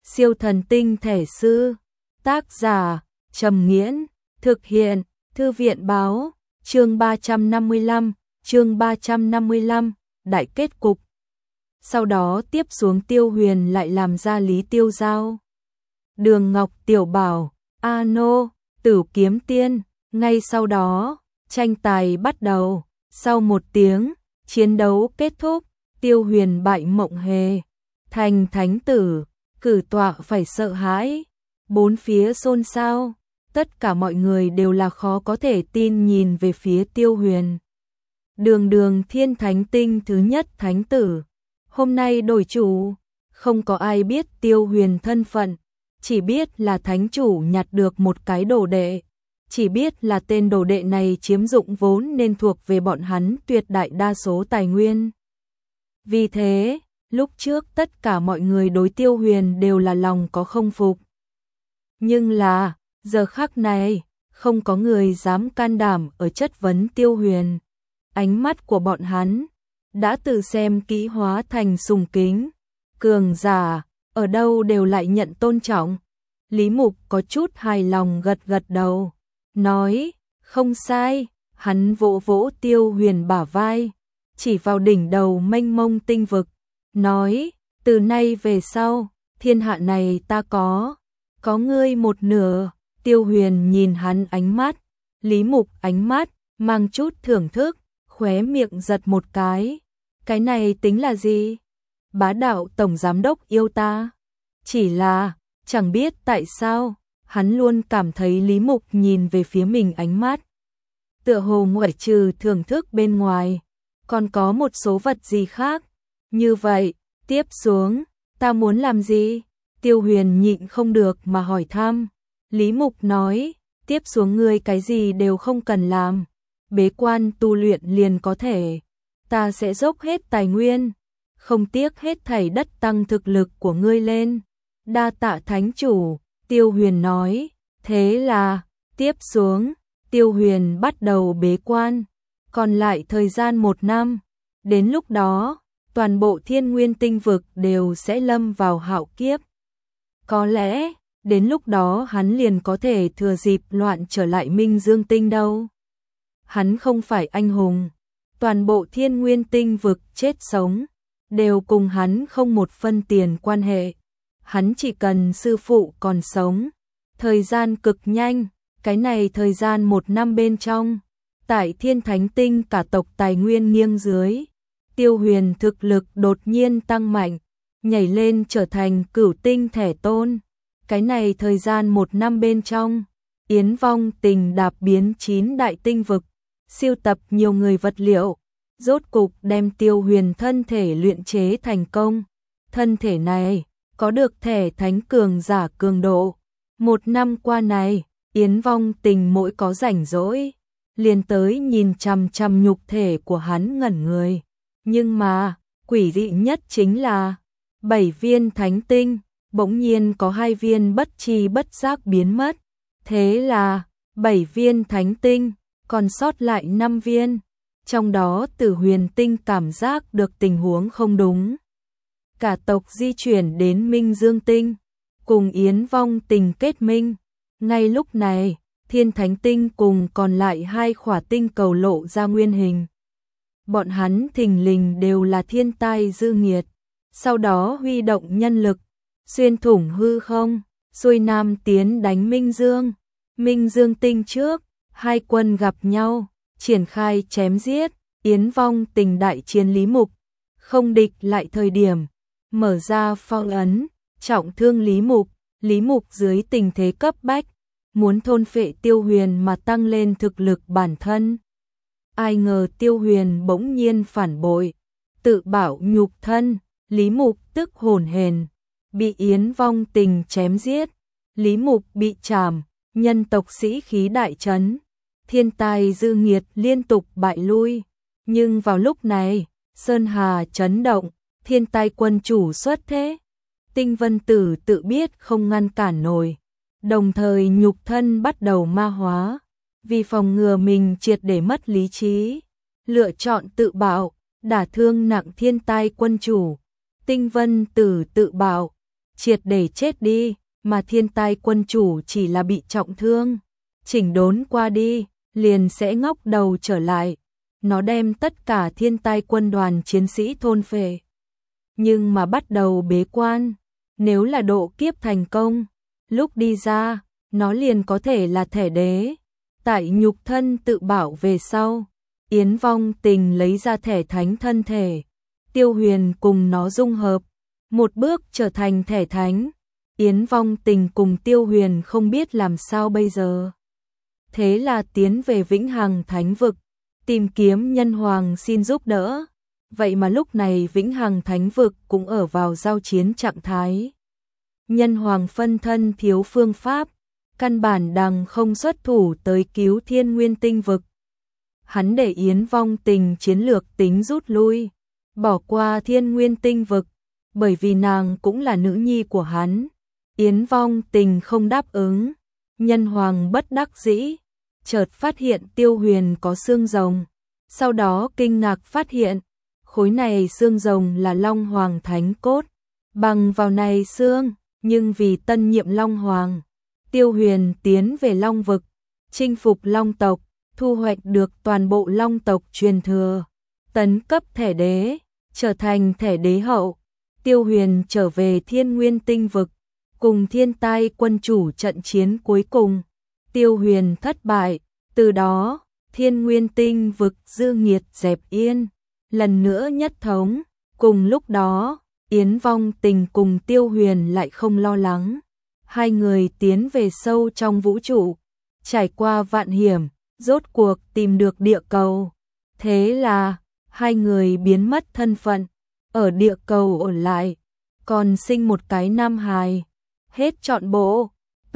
Siêu thần tinh thể sư. Tác giả Trầm Nghiễn. Thực hiện Thư viện báo. Chương 355, đại kết cục. Sau đó tiếp xuống Tiêu Huyền lại làm ra Lý Tiêu Giao, Đường Ngọc Tiểu Bảo, A Nô, Tử Kiếm Tiên. Ngay sau đó, tranh tài bắt đầu. Sau 1 tiếng, chiến đấu kết thúc, Tiêu Huyền bại Mộng Hề, thành thánh tử, cử tọa phải sợ hãi. Bốn phía xôn xao, tất cả mọi người đều là khó có thể tin nhìn về phía Tiêu Huyền. Đường Thiên Thánh Tinh thứ nhất thánh tử, hôm nay đổi chủ, không có ai biết Tiêu Huyền thân phận, chỉ biết là thánh chủ nhặt được một cái đồ đệ, chỉ biết là tên đồ đệ này chiếm dụng vốn nên thuộc về bọn hắn tuyệt đại đa số tài nguyên. Vì thế, lúc trước tất cả mọi người đối Tiêu Huyền đều là lòng có không phục. Nhưng là, giờ khắc này, không có người dám can đảm ở chất vấn Tiêu Huyền. Ánh mắt của bọn hắn đã từ xem kỹ hóa thành sùng kính. Cường giả, ở đâu đều lại nhận tôn trọng. Lý Mục có chút hài lòng gật đầu, nói, không sai. Hắn vỗ vỗ Tiêu Huyền bả vai, chỉ vào đỉnh đầu mênh mông tinh vực, nói, từ nay về sau, thiên hạ này ta có ngươi một nửa. Tiêu Huyền nhìn hắn ánh mắt, Lý Mục ánh mắt mang chút thưởng thức, khóe miệng giật một cái. Cái này tính là gì? Bá đạo tổng giám đốc yêu ta. Chỉ là, chẳng biết tại sao, hắn luôn cảm thấy Lý Mục nhìn về phía mình ánh mắt tựa hồ ngoại trừ thưởng thức bên ngoài, còn có một số vật gì khác. Như vậy, tiếp xuống, ta muốn làm gì? Tiêu Huyền nhịn không được mà hỏi thăm. Lý Mục nói, tiếp xuống ngươi cái gì đều không cần làm, bế quan tu luyện liền có thể. Ta sẽ dốc hết tài nguyên, không tiếc hết thảy đất tăng thực lực của ngươi lên. Đa tạ thánh chủ. Tiêu Huyền nói. Thế là, tiếp xuống, Tiêu Huyền bắt đầu bế quan, còn lại thời gian 1 năm. Đến lúc đó, toàn bộ thiên nguyên tinh vực đều sẽ lâm vào hạo kiếp. Có lẽ, đến lúc đó hắn liền có thể thừa dịp loạn trở lại Minh Dương Tinh đâu. Hắn không phải anh hùng, toàn bộ thiên nguyên tinh vực chết sống, đều cùng hắn không một phân tiền quan hệ. Hắn chỉ cần sư phụ còn sống. Thời gian cực nhanh, cái này thời gian 1 năm bên trong, tại Thiên Thánh Tinh cả tộc tài nguyên nghiêng dưới, Tiêu Huyền thực lực đột nhiên tăng mạnh, nhảy lên trở thành cửu tinh thể tôn. Cái này thời gian 1 năm bên trong, Yến Vong Tình đạp biến 9 đại tinh vực, siêu tập nhiều người vật liệu, rốt cục đem Tiêu Huyền thân thể luyện chế thành công. Thân thể này có được thể thánh cường giả cường độ. 1 năm qua này, Yến Vong Tình mỗi có rảnh rỗi, liền tới nhìn chằm chằm nhục thể của hắn ngẩn người. Nhưng mà, quỷ dị nhất chính là 7 viên thánh tinh, bỗng nhiên có 2 viên bất tri bất giác biến mất. Thế là, 7 viên thánh tinh, còn sót lại 5 viên. Trong đó Tử Huyền Tinh cảm giác được tình huống không đúng. Cả tộc di chuyển đến Minh Dương Tinh, cùng Yến Vong Tình kết minh. Ngay lúc này, Thiên Thánh Tinh cùng còn lại 2 khỏa tinh cầu lộ ra nguyên hình. Bọn hắn thình lình đều là thiên tai dư nghiệt. Sau đó huy động nhân lực, xuyên thủng hư không, xuôi nam tiến đánh Minh Dương. Minh Dương Tinh trước, 2 quân gặp nhau, triển khai chém giết. Yến Vong Tình đại chiến Lý Mục, không địch lại thời điểm, mở ra phong ấn, trọng thương Lý Mục. Lý Mục dưới tình thế cấp bách, muốn thôn phệ Tiêu Huyền mà tăng lên thực lực bản thân. Ai ngờ Tiêu Huyền bỗng nhiên phản bội, tự bảo nhục thân. Lý Mục tức hồn hển, bị Yến Vong Tình chém giết. Lý Mục bị trảm, nhân tộc sĩ khí đại chấn, thiên tai dư nghiệt liên tục bại lui. Nhưng vào lúc này, Sơn Hà chấn động, thiên tai quân chủ xuất thế. Tinh Vân Tử tự biết không ngăn cản nổi, đồng thời nhục thân bắt đầu ma hóa, vì phòng ngừa mình triệt để mất lý trí, lựa chọn tự bạo, đả thương nặng thiên tai quân chủ. Tinh Vân Tử tự bạo, triệt để chết đi, mà thiên tai quân chủ chỉ là bị trọng thương, chỉnh đốn qua đi, liền sẽ ngóc đầu trở lại. Nó đem tất cả thiên tai quân đoàn chiến sĩ thôn phệ. Nhưng mà bắt đầu bế quan, nếu là độ kiếp thành công, lúc đi ra, nó liền có thể là thể đế. Tại nhục thân tự bảo về sau, Yến Vong Tình lấy ra thể thánh thân thể, Tiêu Huyền cùng nó dung hợp, một bước trở thành thể thánh. Yến Vong Tình cùng Tiêu Huyền không biết làm sao bây giờ. Thế là tiến về Vĩnh Hằng Thánh Vực, tìm kiếm Nhân Hoàng xin giúp đỡ. Vậy mà lúc này Vĩnh Hằng Thánh Vực cũng ở vào giao chiến trạng thái. Nhân Hoàng phân thân thiếu phương pháp, căn bản đằng không xuất thủ tới cứu Thiên Nguyên Tinh Vực. Hắn để Yến Vong Tình chiến lược tính rút lui, bỏ qua Thiên Nguyên Tinh Vực, bởi vì nàng cũng là nữ nhi của hắn. Yến Vong Tình không đáp ứng, Nhân Hoàng bất đắc dĩ, chợt phát hiện Tiêu Huyền có xương rồng, sau đó kinh ngạc phát hiện, khối này xương rồng là Long Hoàng Thánh Cốt, bằng vào này xương, nhưng vì tân nhiệm Long Hoàng, Tiêu Huyền tiến về Long Vực, chinh phục Long tộc, thu hoạch được toàn bộ Long tộc truyền thừa, tấn cấp thể đế, trở thành thể đế hậu. Tiêu Huyền trở về Thiên Nguyên Tinh Vực, cùng thiên tai quân chủ trận chiến cuối cùng. Tiêu Huyền thất bại, từ đó, Thiên Nguyên Tinh Vực dư nghiệt dẹp yên, lần nữa nhất thống. Cùng lúc đó, Yến Vong Tình cùng Tiêu Huyền lại không lo lắng. Hai người tiến về sâu trong vũ trụ, trải qua vạn hiểm, rốt cuộc tìm được địa cầu. Thế là, hai người biến mất thân phận, ở địa cầu ở lại, còn sinh một cái nam hài. Hết trọn bộ.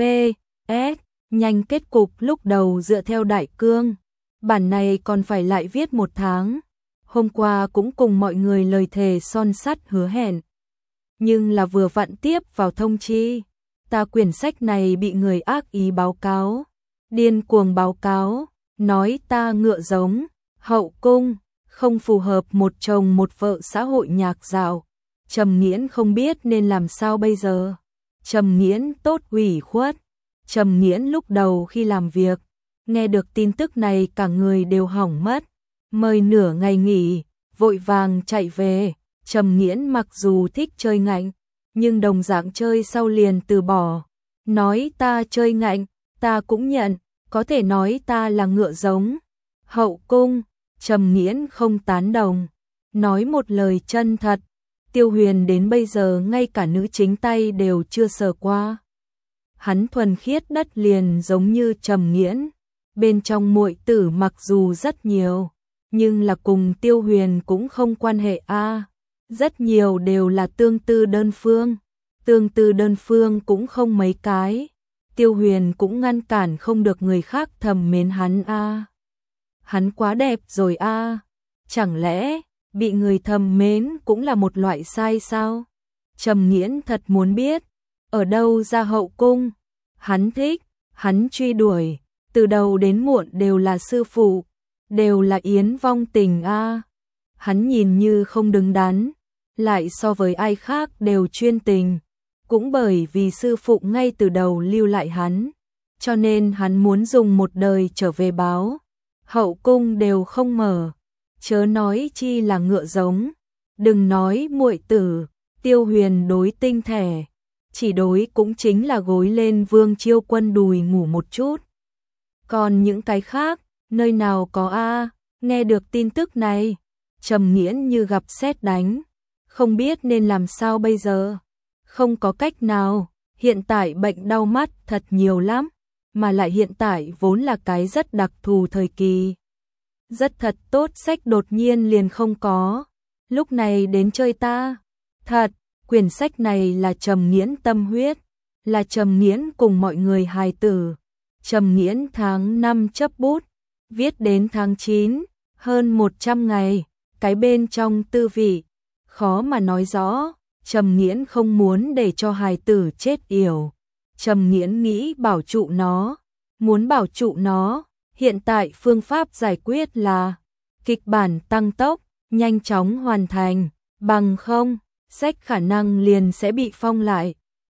P.S. Nhanh kết cục lúc đầu dựa theo đại cương. Bản này còn phải lại viết 1 tháng. Hôm qua cũng cùng mọi người lời thề son sắt hứa hẹn. Nhưng là vừa vặn tiếp vào thông chi. Ta quyển sách này bị người ác ý báo cáo. Điên cuồng báo cáo. Nói ta ngựa giống. Hậu cung. Không phù hợp một chồng một vợ xã hội nhạc dạo. Trầm Nghiễn không biết nên làm sao bây giờ. Trầm Nghiễn tốt ủy khuất. Trầm Nghiễn lúc đầu khi làm việc, nghe được tin tức này cả người đều hỏng mất. Mời nửa ngày nghỉ, vội vàng chạy về. Trầm Nghiễn mặc dù thích chơi ngạnh, nhưng đồng dạng chơi sau liền từ bỏ. Nói ta chơi ngạnh, ta cũng nhận, có thể nói ta là ngựa giống. Hậu cung, Trầm Nghiễn không tán đồng. Nói một lời chân thật, Tiêu Huyền đến bây giờ ngay cả nữ chính tay đều chưa sờ qua. Hắn thuần khiết đất liền giống như Trầm Nghiễn, bên trong muội tử mặc dù rất nhiều, nhưng là cùng Tiêu Huyền cũng không quan hệ a. Rất nhiều đều là tương tư đơn phương, tương tư đơn phương cũng không mấy cái. Tiêu Huyền cũng ngăn cản không được người khác thầm mến hắn a. Hắn quá đẹp rồi a. Chẳng lẽ bị người thầm mến cũng là một loại sai sao? Trầm Nghiễn thật muốn biết, ở đâu ra hậu cung? Hắn thích, hắn truy đuổi, từ đầu đến muộn đều là sư phụ, đều là Yến Vong Tình a. Hắn nhìn như không đứng đắn, lại so với ai khác đều chuyên tình, cũng bởi vì sư phụ ngay từ đầu lưu lại hắn, cho nên hắn muốn dùng một đời trở về báo. Hậu cung đều không mở, chớ nói chi là ngựa giống, đừng nói muội tử. Tiêu Huyền đối tinh thể, chỉ đối cũng chính là gối lên Vương Chiêu Quân đùi ngủ một chút. Còn những cái khác, nơi nào có a? Nghe được tin tức này, Trầm Nghiễn như gặp sét đánh, không biết nên làm sao bây giờ. Không có cách nào, hiện tại bệnh đau mắt thật nhiều lắm, mà lại hiện tại vốn là cái rất đặc thù thời kỳ. Rất thật tốt sách đột nhiên liền không có, lúc này đến chơi ta. Thật, quyển sách này là Trầm Nghiễn tâm huyết, là Trầm Nghiễn cùng mọi người hài tử. Trầm Nghiễn tháng 5 chấp bút, viết đến tháng 9, hơn 100 ngày, cái bên trong tư vị, khó mà nói rõ. Trầm Nghiễn không muốn để cho hài tử chết yểu. Trầm Nghiễn nghĩ bảo trụ nó, muốn bảo trụ nó, hiện tại phương pháp giải quyết là kịch bản tăng tốc, nhanh chóng hoàn thành, bằng không, sách khả năng liền sẽ bị phong lại.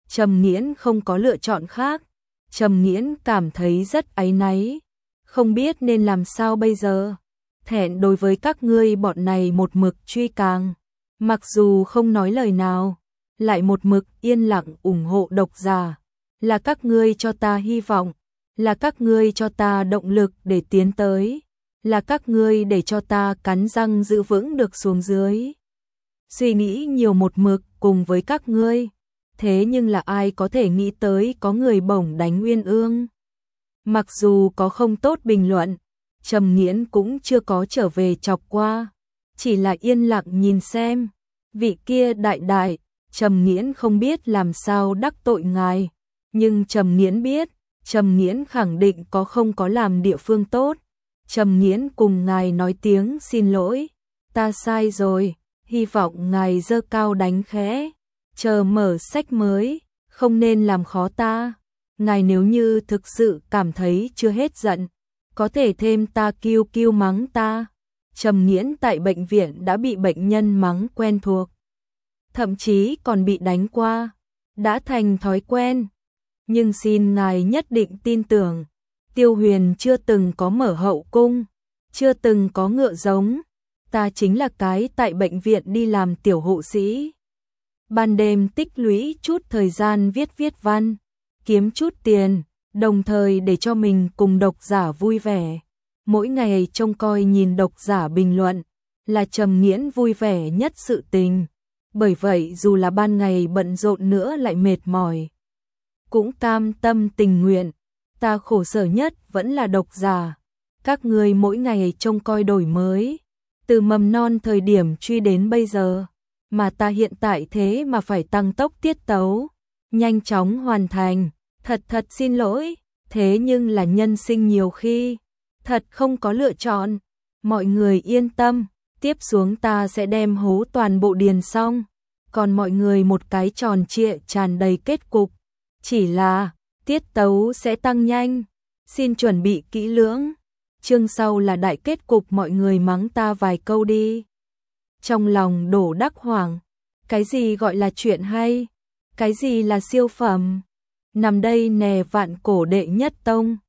Trầm Nghiễn không có lựa chọn khác. Trầm Nghiễn cảm thấy rất áy náy, không biết nên làm sao bây giờ. Thẹn đối với các ngươi bọn này một mực truy càng, mặc dù không nói lời nào, lại một mực yên lặng ủng hộ độc giả. Là các ngươi cho ta hy vọng, là các ngươi cho ta động lực để tiến tới, là các ngươi để cho ta cắn răng giữ vững được xuống dưới. Suy nghĩ nhiều một mực cùng với các ngươi, thế nhưng là ai có thể nghĩ tới có người bổng đánh Uyên Ương. Mặc dù có không tốt bình luận, Trầm Nghiễn cũng chưa có trở về chọc qua, chỉ là yên lặng nhìn xem. Vị kia đại đại, Trầm Nghiễn không biết làm sao đắc tội ngài, nhưng Trầm Nghiễn biết, Trầm Nghiễn khẳng định không có làm địa phương tốt. Trầm Nghiễn cùng ngài nói tiếng xin lỗi, ta sai rồi, hy vọng ngài giơ cao đánh khẽ, chờ mở sách mới, không nên làm khó ta. Ngài nếu như thực sự cảm thấy chưa hết giận, có thể thêm ta kiêu kiêu mắng ta. Trầm Nghiễn tại bệnh viện đã bị bệnh nhân mắng quen thuộc, thậm chí còn bị đánh qua, đã thành thói quen. Nhưng xin ngài nhất định tin tưởng, Tiêu Huyền chưa từng có mở hậu cung, chưa từng có ngựa giống, ta chính là cái tại bệnh viện đi làm tiểu hộ sĩ. Ban đêm tích lũy chút thời gian viết văn, kiếm chút tiền, đồng thời để cho mình cùng độc giả vui vẻ. Mỗi ngày trông coi nhìn độc giả bình luận, là Trầm Nghiễn vui vẻ nhất sự tình. Bởi vậy dù là ban ngày bận rộn nữa lại mệt mỏi, cũng cam tâm tình nguyện. Ta khổ sở nhất vẫn là độc giả. Các ngươi mỗi ngày trông coi đổi mới, từ mầm non thời điểm truy đến bây giờ, mà ta hiện tại thế mà phải tăng tốc tiết tấu, nhanh chóng hoàn thành. Thật xin lỗi, thế nhưng là nhân sinh nhiều khi thật không có lựa chọn. Mọi người yên tâm, tiếp xuống ta sẽ đem hố toàn bộ điền xong, còn mọi người một cái tròn trịa tràn đầy kết cục. Chỉ là tiết tấu sẽ tăng nhanh, xin chuẩn bị kỹ lưỡng. Chương sau là đại kết cục, mọi người mắng ta vài câu đi. Trong lòng đổ đắc hoảng, cái gì gọi là chuyện hay, cái gì là siêu phẩm. Nằm đây nè vạn cổ đệ nhất tông,